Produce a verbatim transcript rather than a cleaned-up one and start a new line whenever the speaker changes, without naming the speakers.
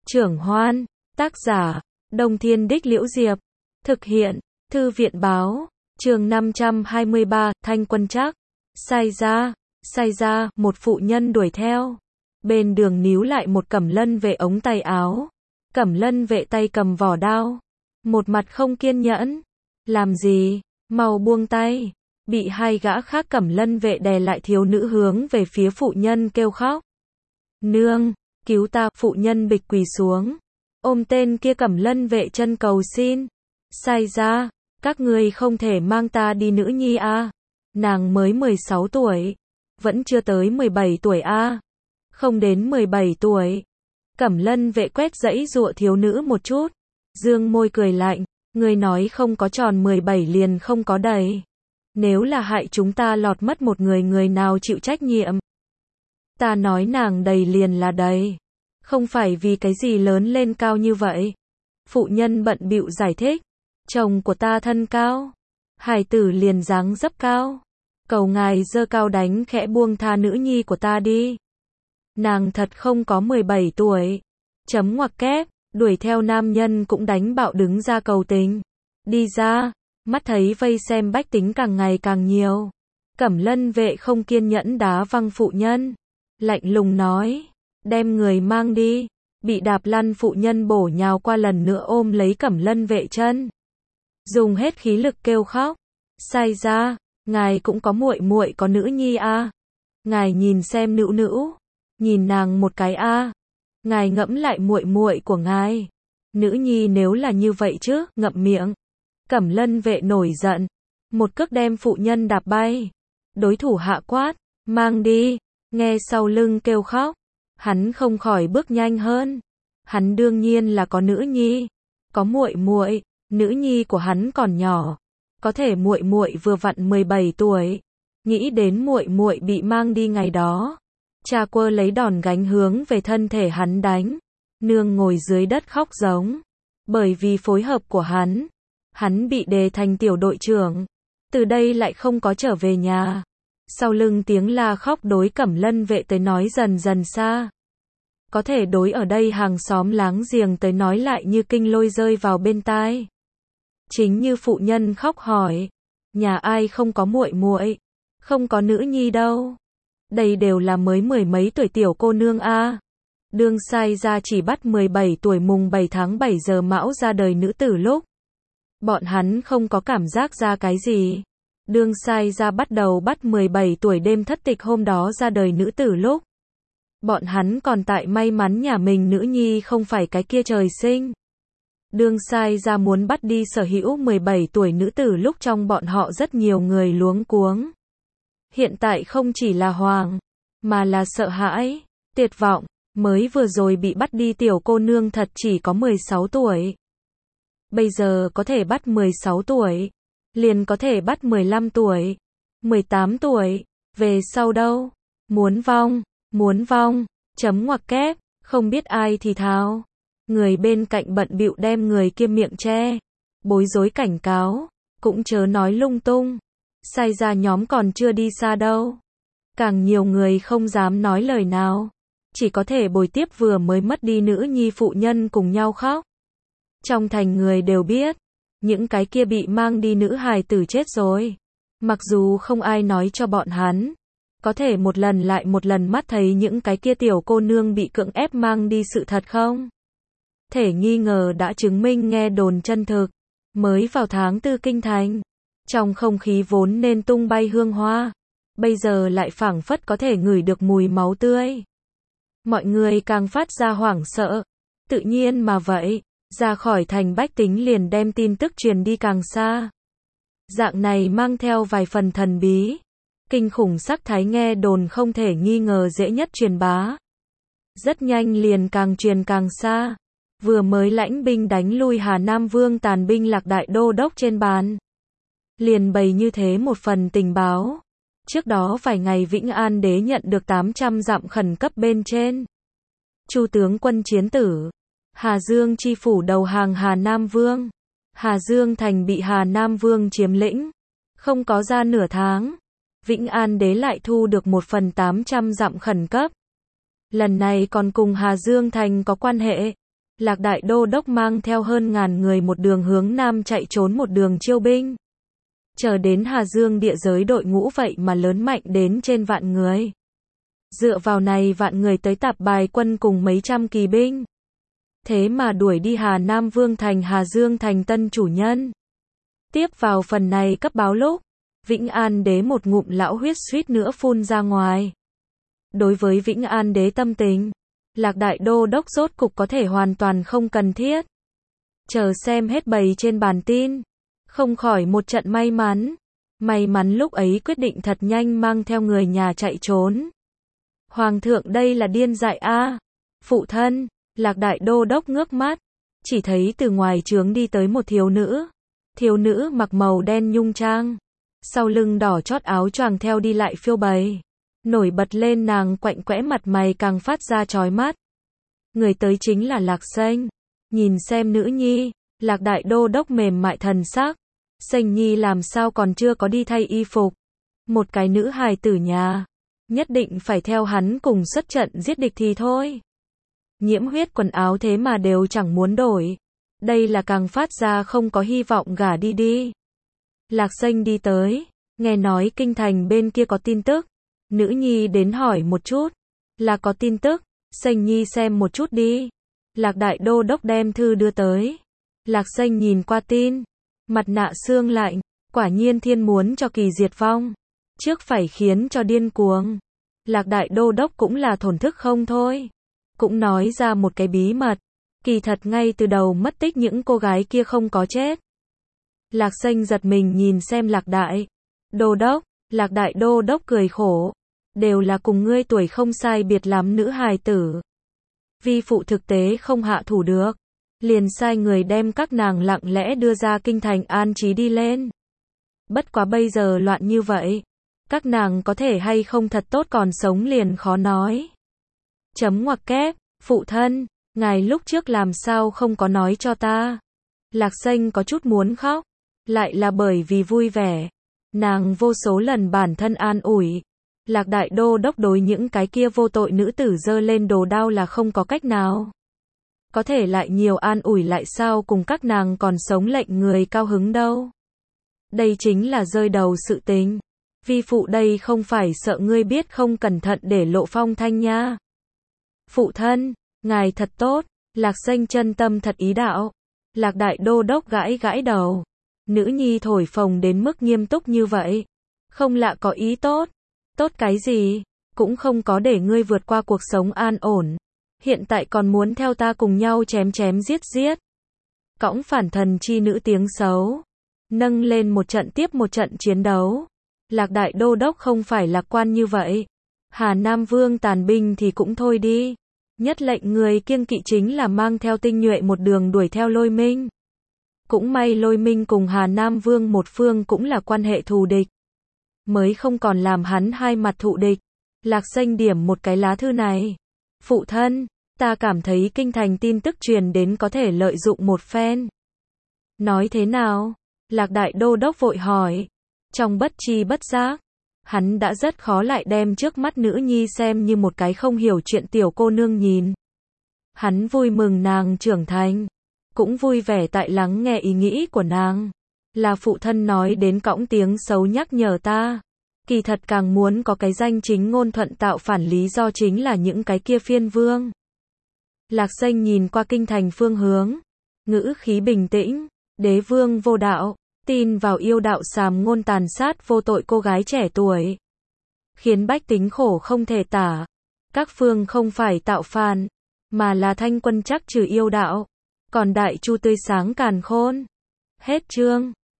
Trưởng Hoan, tác giả, Đông Thiên Đích Liễu Diệp, thực hiện, Thư viện Báo, chương năm trăm hai mươi ba, Thanh Quân Trác, sai ra, sai ra, một phụ nhân đuổi theo. Bên đường níu lại một cẩm lân vệ ống tay áo. Cẩm lân vệ tay cầm vỏ đao. Một mặt không kiên nhẫn. Làm gì? Mau buông tay. Bị hai gã khác cẩm lân vệ đè lại, thiếu nữ hướng về phía phụ nhân kêu khóc. Nương, cứu ta, phụ nhân bịch quỳ xuống. Ôm tên kia cẩm lân vệ chân cầu xin. Sai ra, các ngươi không thể mang ta đi nữ nhi a. Nàng mới mười sáu tuổi. Vẫn chưa tới mười bảy tuổi a. Không đến mười bảy tuổi. Cẩm lân vệ quét dãy dụa thiếu nữ một chút. Dương môi cười lạnh. Ngươi nói không có tròn mười bảy liền không có đầy. Nếu là hại chúng ta lọt mất một người, người nào chịu trách nhiệm? Ta nói nàng đầy liền là đầy. Không phải vì cái gì lớn lên cao như vậy. Phụ nhân bận bịu giải thích. Chồng của ta thân cao. Hải tử liền dáng dấp cao. Cầu ngài giơ cao đánh khẽ buông tha nữ nhi của ta đi. Nàng thật không có mười bảy tuổi. Chấm ngoặc kép, đuổi theo nam nhân cũng đánh bạo đứng ra cầu tình. Đi ra, mắt thấy vây xem bách tính càng ngày càng nhiều. Cẩm lân vệ không kiên nhẫn đá văng phụ nhân. Lạnh lùng nói, đem người mang đi. Bị đạp lăn phụ nhân bổ nhào qua, lần nữa ôm lấy cẩm lân vệ chân. Dùng hết khí lực kêu khóc. Sai ra, ngài cũng có muội muội có nữ nhi a. Ngài nhìn xem nữu nữu. Nhìn nàng một cái a. Ngài ngẫm lại muội muội của ngài. Nữ nhi nếu là như vậy chứ, ngậm miệng. Cẩm lân vệ nổi giận. Một cước đem phụ nhân đạp bay. Đối thủ hạ quát, mang đi. Nghe sau lưng kêu khóc. Hắn không khỏi bước nhanh hơn. Hắn đương nhiên là có nữ nhi. Có muội muội. Nữ nhi của hắn còn nhỏ. Có thể muội muội vừa vặn mười bảy tuổi. Nghĩ đến muội muội bị mang đi ngày đó. Cha quơ lấy đòn gánh hướng về thân thể hắn đánh. Nương ngồi dưới đất khóc giống. Bởi vì phối hợp của hắn. Hắn bị đề thành tiểu đội trưởng. Từ đây lại không có trở về nhà. Sau lưng tiếng la khóc đối cẩm lân vệ tới nói dần dần xa. Có thể đối ở đây hàng xóm láng giềng tới nói lại như kinh lôi rơi vào bên tai. Chính như phụ nhân khóc hỏi. Nhà ai không có muội muội, không có nữ nhi đâu. Đây đều là mới mười mấy tuổi tiểu cô nương a. Đương sai ra chỉ bắt mười bảy tuổi mùng bảy tháng bảy giờ mão ra đời nữ tử lúc. Bọn hắn không có cảm giác ra cái gì. Đương sai ra bắt đầu bắt mười bảy tuổi đêm thất tịch hôm đó ra đời nữ tử lúc. Bọn hắn còn tại may mắn nhà mình nữ nhi không phải cái kia trời sinh. Đương sai ra muốn bắt đi sở hữu mười bảy tuổi nữ tử lúc, trong bọn họ rất nhiều người luống cuống. Hiện tại không chỉ là hoàng, mà là sợ hãi, tuyệt vọng. Mới vừa rồi bị bắt đi tiểu cô nương thật chỉ có mười sáu tuổi. Bây giờ có thể bắt mười sáu tuổi. Liền có thể bắt mười lăm tuổi. mười tám tuổi. Về sau đâu? Muốn vong. Muốn vong. Chấm ngoặc kép. Không biết ai thì thào. Người bên cạnh bận bịu đem người kia miệng che. Bối rối cảnh cáo. Cũng chớ nói lung tung. Sai ra nhóm còn chưa đi xa đâu. Càng nhiều người không dám nói lời nào. Chỉ có thể bồi tiếp vừa mới mất đi nữ nhi phụ nhân cùng nhau khóc. Trong thành người đều biết. Những cái kia bị mang đi nữ hài tử chết rồi. Mặc dù không ai nói cho bọn hắn. Có thể một lần lại một lần mắt thấy những cái kia tiểu cô nương bị cưỡng ép mang đi sự thật không? Thể nghi ngờ đã chứng minh nghe đồn chân thực. Mới vào tháng tư kinh thành. Trong không khí vốn nên tung bay hương hoa. Bây giờ lại phảng phất có thể ngửi được mùi máu tươi. Mọi người càng phát ra hoảng sợ. Tự nhiên mà vậy. Ra khỏi thành bách tính liền đem tin tức truyền đi càng xa. Dạng này mang theo vài phần thần bí. Kinh khủng sắc thái nghe đồn không thể nghi ngờ dễ nhất truyền bá. Rất nhanh liền càng truyền càng xa. Vừa mới lãnh binh đánh lui Hà Nam Vương tàn binh lạc đại đô đốc trên bàn. Liền bày như thế một phần tình báo. Trước đó vài ngày Vĩnh An đế nhận được tám trăm dặm khẩn cấp bên trên. Chu tướng quân chiến tử. Hà Dương chi phủ đầu hàng Hà Nam Vương. Hà Dương thành bị Hà Nam Vương chiếm lĩnh. Không có ra nửa tháng. Vĩnh An đế lại thu được một phần tám trăm dặm khẩn cấp. Lần này còn cùng Hà Dương thành có quan hệ. Lạc Đại Đô Đốc mang theo hơn ngàn người một đường hướng Nam chạy trốn một đường chiêu binh. Chờ đến Hà Dương địa giới đội ngũ vậy mà lớn mạnh đến trên vạn người. Dựa vào này vạn người tới tạp bài quân cùng mấy trăm kỳ binh. Thế mà đuổi đi Hà Nam Vương thành Hà Dương thành tân chủ nhân. Tiếp vào phần này cấp báo lúc, Vĩnh An đế một ngụm lão huyết suýt nữa phun ra ngoài. Đối với Vĩnh An đế tâm tình, Lạc Đại Đô Đốc rốt cục có thể hoàn toàn không cần thiết. Chờ xem hết bày trên bàn tin, không khỏi một trận may mắn. May mắn lúc ấy quyết định thật nhanh mang theo người nhà chạy trốn. Hoàng thượng đây là điên dại a. Phụ thân, Lạc Đại Đô Đốc ngước mắt, chỉ thấy từ ngoài trướng đi tới một thiếu nữ. Thiếu nữ mặc màu đen nhung trang, sau lưng đỏ chót áo choàng theo đi lại phiêu bày. Nổi bật lên nàng quạnh quẽ mặt mày càng phát ra chói mắt. Người tới chính là Lạc Sanh. Nhìn xem nữ nhi, Lạc Đại Đô Đốc mềm mại thần sắc. Sanh nhi làm sao còn chưa có đi thay y phục. Một cái nữ hài tử nhà, nhất định phải theo hắn cùng xuất trận giết địch thì thôi. Nhiễm huyết quần áo thế mà đều chẳng muốn đổi. Đây là càng phát ra không có hy vọng gả đi đi. Lạc Sanh đi tới, nghe nói kinh thành bên kia có tin tức. Nữ nhi đến hỏi một chút. Là có tin tức, Sanh nhi xem một chút đi. Lạc Đại Đô Đốc đem thư đưa tới. Lạc Sanh nhìn qua tin, mặt nạ xương lạnh, quả nhiên thiên muốn cho kỳ diệt vong. Trước phải khiến cho điên cuồng. Lạc Đại Đô Đốc cũng là thổn thức không thôi. Cũng nói ra một cái bí mật. Kỳ thật ngay từ đầu mất tích những cô gái kia không có chết. Lạc Sanh giật mình nhìn xem Lạc Đại Đô Đốc. Lạc Đại Đô Đốc cười khổ. Đều là cùng ngươi tuổi không sai biệt lắm nữ hài tử. Vi phụ thực tế không hạ thủ được. Liền sai người đem các nàng lặng lẽ đưa ra kinh thành an trí đi lên. Bất quá bây giờ loạn như vậy. Các nàng có thể hay không thật tốt còn sống liền khó nói. Chấm ngoặc kép, phụ thân, ngài lúc trước làm sao không có nói cho ta. Lạc Sanh có chút muốn khóc. Lại là bởi vì vui vẻ. Nàng vô số lần bản thân an ủi. Lạc Đại Đô Đốc đối những cái kia vô tội nữ tử giơ lên đồ đao là không có cách nào. Có thể lại nhiều an ủi lại sao cùng các nàng còn sống lệnh người cao hứng đâu. Đây chính là rơi đầu sự tình. Vi phụ đây không phải sợ ngươi biết không cẩn thận để lộ phong thanh nha. Phụ thân, ngài thật tốt. Lạc Sanh chân tâm thật ý đạo. Lạc Đại Đô Đốc gãi gãi đầu. Nữ nhi thổi phồng đến mức nghiêm túc như vậy. Không lạ có ý tốt. Tốt cái gì? Cũng không có để ngươi vượt qua cuộc sống an ổn. Hiện tại còn muốn theo ta cùng nhau chém chém giết giết. Cõng phản thần chi nữ tiếng xấu. Nâng lên một trận tiếp một trận chiến đấu. Lạc Đại Đô Đốc không phải lạc quan như vậy. Hà Nam Vương tàn binh thì cũng thôi đi. Nhất lệnh người kiêng kỵ chính là mang theo tinh nhuệ một đường đuổi theo Lôi Minh. Cũng may Lôi Minh cùng Hà Nam Vương một phương cũng là quan hệ thù địch. Mới không còn làm hắn hai mặt thụ địch. Lạc Sanh điểm một cái lá thư này. Phụ thân, ta cảm thấy kinh thành tin tức truyền đến có thể lợi dụng một phen. Nói thế nào? Lạc Đại Đô Đốc vội hỏi. Trong bất tri bất giác, hắn đã rất khó lại đem trước mắt nữ nhi xem như một cái không hiểu chuyện tiểu cô nương nhìn. Hắn vui mừng nàng trưởng thành, cũng vui vẻ tại lắng nghe ý nghĩ của nàng. Là phụ thân nói đến cõng tiếng xấu nhắc nhở ta. Kỳ thật càng muốn có cái danh chính ngôn thuận tạo phản lý do chính là những cái kia phiên vương. Lạc Sanh nhìn qua kinh thành phương hướng, ngữ khí bình tĩnh, đế vương vô đạo, tin vào yêu đạo sàm ngôn tàn sát vô tội cô gái trẻ tuổi. Khiến bách tính khổ không thể tả. Các phương không phải tạo phản, mà là thanh quân chắc trừ yêu đạo. Còn đại chu tươi sáng càn khôn. Hết chương.